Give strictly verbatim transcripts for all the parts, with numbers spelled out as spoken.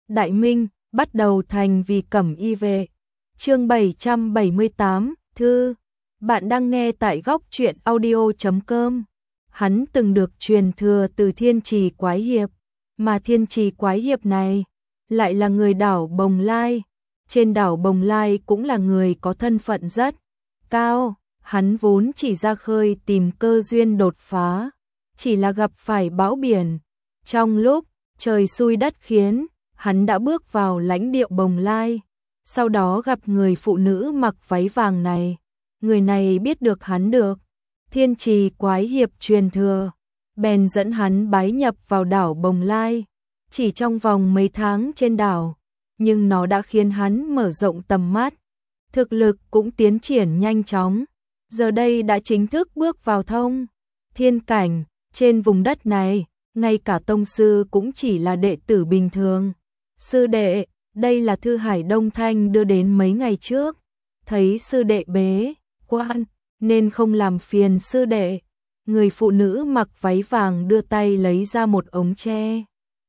Đại Minh, bắt đầu thành vì cẩm y vệ. Chương bảy trăm bảy mươi tám, thư. Bạn đang nghe tại góc truyện audio chấm com. Hắn từng được truyền thừa từ Thiên Trì Quái Hiệp, mà Thiên Trì Quái Hiệp này lại là người đảo Bồng Lai. Trên đảo Bồng Lai cũng là người có thân phận rất cao, hắn vốn chỉ ra khơi tìm cơ duyên đột phá, chỉ là gặp phải bão biển. Trong lúc trời xui đất khiến, hắn đã bước vào lãnh địa Bồng Lai, sau đó gặp người phụ nữ mặc váy vàng này. Người này biết được hắn được Thiên Trì Quái Hiệp truyền thừa, bèn dẫn hắn bái nhập vào đảo Bồng Lai. Chỉ trong vòng mấy tháng trên đảo, nhưng nó đã khiến hắn mở rộng tầm mắt, thực lực cũng tiến triển nhanh chóng. Giờ đây đã chính thức bước vào thông thiên cảnh. Trên vùng đất này, ngay cả tông sư cũng chỉ là đệ tử bình thường. Sư đệ, đây là thư Hải Đông Thanh đưa đến mấy ngày trước. Thấy sư đệ bế quan nên không làm phiền sư đệ. Người phụ nữ mặc váy vàng đưa tay lấy ra một ống tre,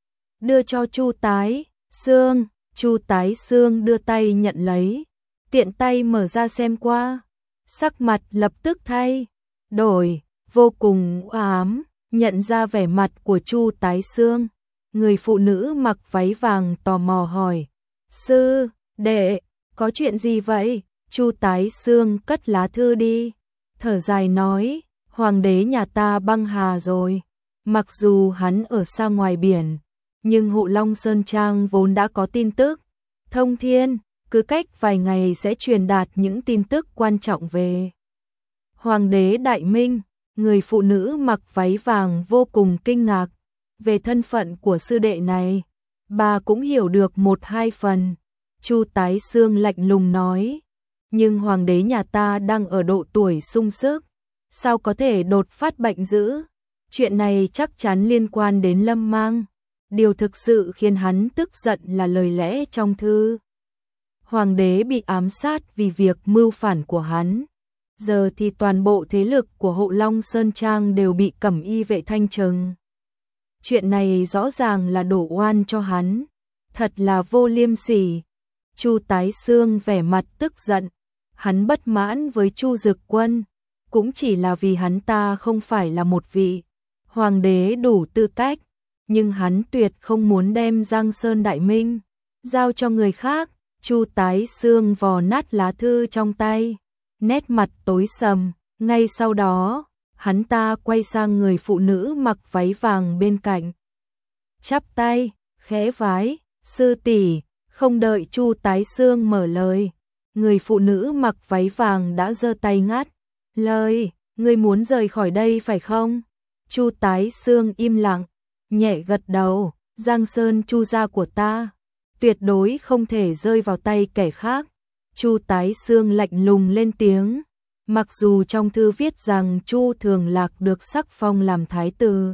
đưa cho Chu Tái Xương. Chu Tái Xương đưa tay nhận lấy, tiện tay mở ra xem qua, sắc mặt lập tức thay đổi, vô cùng u ám. Nhận ra vẻ mặt của Chu Tái Xương, người phụ nữ mặc váy vàng tò mò hỏi: "Sư đệ, có chuyện gì vậy?" Chu Tái Xương cất lá thư đi, thở dài nói: "Hoàng đế nhà ta băng hà rồi." Mặc dù hắn ở xa ngoài biển, nhưng Hộ Long Sơn Trang vốn đã có tin tức thông thiên, cứ cách vài ngày sẽ truyền đạt những tin tức quan trọng về Hoàng đế Đại Minh. Người phụ nữ mặc váy vàng vô cùng kinh ngạc về thân phận của sư đệ này, bà cũng hiểu được một hai phần. Chu Tái Xương lạnh lùng nói: "Nhưng hoàng đế nhà ta đang ở độ tuổi sung sức, sao có thể đột phát bệnh dữ? Chuyện này chắc chắn liên quan đến Lâm Mang." Điều thực sự khiến hắn tức giận là lời lẽ trong thư. Hoàng đế bị ám sát vì việc mưu phản của hắn. Giờ thì toàn bộ thế lực của Hộ Long Sơn Trang đều bị cẩm y vệ thanh trừng. Chuyện này rõ ràng là đổ oan cho hắn, thật là vô liêm sỉ. Chu Tái Xương vẻ mặt tức giận, hắn bất mãn với Chu Dực Quân, cũng chỉ là vì hắn ta không phải là một vị hoàng đế đủ tư cách, nhưng hắn tuyệt không muốn đem Giang Sơn Đại Minh giao cho người khác. Chu Tái Xương vò nát lá thư trong tay, nét mặt tối sầm. Ngay sau đó, hắn ta quay sang người phụ nữ mặc váy vàng bên cạnh, chắp tay, khẽ vái: "Sư tỷ." Không đợi Chu Tái Xương mở lời, người phụ nữ mặc váy vàng đã giơ tay ngắt lời: "Ngươi muốn rời khỏi đây phải không?" Chu Tái Xương im lặng, nhẹ gật đầu: "Giang Sơn Chu gia của ta tuyệt đối không thể rơi vào tay kẻ khác." Chu Tái Xương lạnh lùng lên tiếng. Mặc dù trong thư viết rằng Chu Thường Lạc được sắc phong làm thái tử,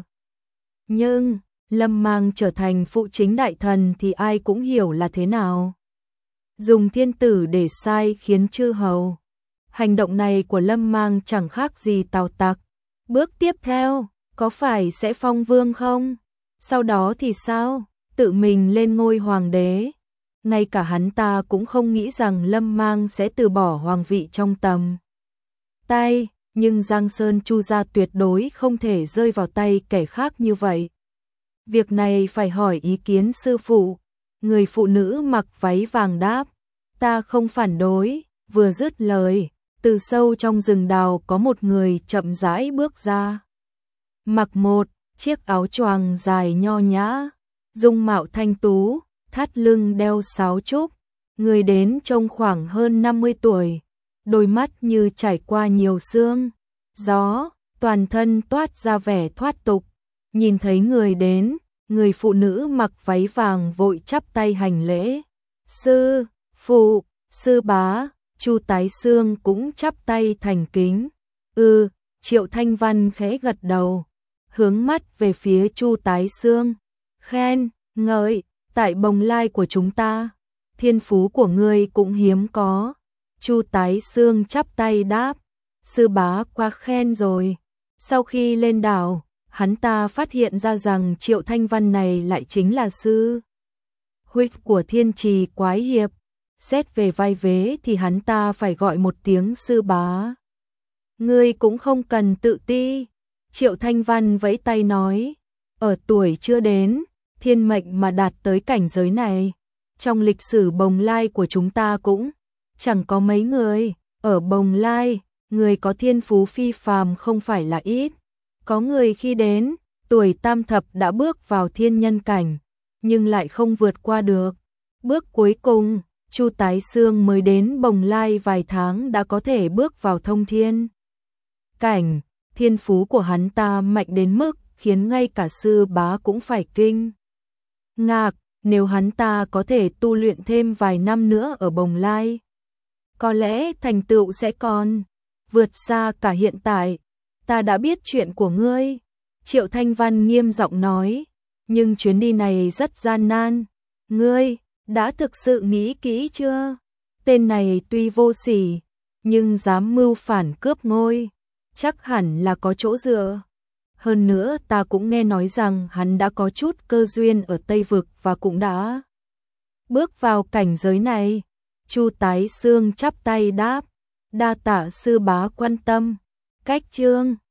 nhưng Lâm Mang trở thành phụ chính đại thần thì ai cũng hiểu là thế nào. Dùng thiên tử để sai khiến chư hầu. Hành động này của Lâm Mang chẳng khác gì Tào Tặc. Bước tiếp theo, có phải sẽ phong vương không? Sau đó thì sao? Tự mình lên ngôi hoàng đế. Ngay cả hắn ta cũng không nghĩ rằng Lâm Mang sẽ từ bỏ hoàng vị trong tầm tay, nhưng Giang Sơn Chu gia tuyệt đối không thể rơi vào tay kẻ khác như vậy. Việc này phải hỏi ý kiến sư phụ. Người phụ nữ mặc váy vàng đáp: "Ta không phản đối." Vừa dứt lời, từ sâu trong rừng đào có một người chậm rãi bước ra. Mặc một chiếc áo choàng dài nho nhã, dung mạo thanh tú, thắt lưng đeo sáo trúc. Người đến trông khoảng hơn năm mươi tuổi, đôi mắt như trải qua nhiều sương gió, toàn thân toát ra vẻ thoát tục. Nhìn thấy người đến, người phụ nữ mặc váy vàng vội chắp tay hành lễ: "Sư phụ, sư bá." Chu Tái Xương cũng chắp tay thành kính. "Ừ." Triệu Thanh Văn khẽ gật đầu, hướng mắt về phía Chu Tái Xương, khen ngợi: "Tại Bồng Lai của chúng ta, thiên phú của ngươi cũng hiếm có." Chu Tái Xương chắp tay đáp: "Sư bá quá khen rồi." Sau khi lên đảo, hắn ta phát hiện ra rằng Triệu Thanh Văn này lại chính là sư huyết của Thiên Trì quái hiệp. Xét về vai vế thì hắn ta phải gọi một tiếng sư bá. Ngươi cũng không cần tự ti. Triệu Thanh Văn vẫy tay nói, ở tuổi chưa đến, thiên mệnh mà đạt tới cảnh giới này, trong lịch sử Bồng Lai của chúng ta cũng chẳng có mấy người. Ở Bồng Lai, người có thiên phú phi phàm không phải là ít. Có người khi đến tuổi tam thập đã bước vào thiên nhân cảnh, nhưng lại không vượt qua được bước cuối cùng. Chu Tái Xương mới đến Bồng Lai vài tháng đã có thể bước vào thông thiên cảnh. Thiên phú của hắn ta mạnh đến mức khiến ngay cả sư bá cũng phải kinh ngạc. Nếu hắn ta có thể tu luyện thêm vài năm nữa ở Bồng Lai, có lẽ thành tựu sẽ còn vượt xa cả hiện tại. Ta đã biết chuyện của ngươi, Triệu Thanh Văn nghiêm giọng nói, nhưng chuyến đi này rất gian nan. Ngươi đã thực sự nghĩ kỹ chưa? Tên này tuy vô sỉ, nhưng dám mưu phản cướp ngôi, chắc hẳn là có chỗ dựa. Hơn nữa ta cũng nghe nói rằng hắn đã có chút cơ duyên ở Tây Vực và cũng đã bước vào cảnh giới này. Chu Tái Xương chắp tay đáp, đa tạ sư bá quan tâm. Cách chương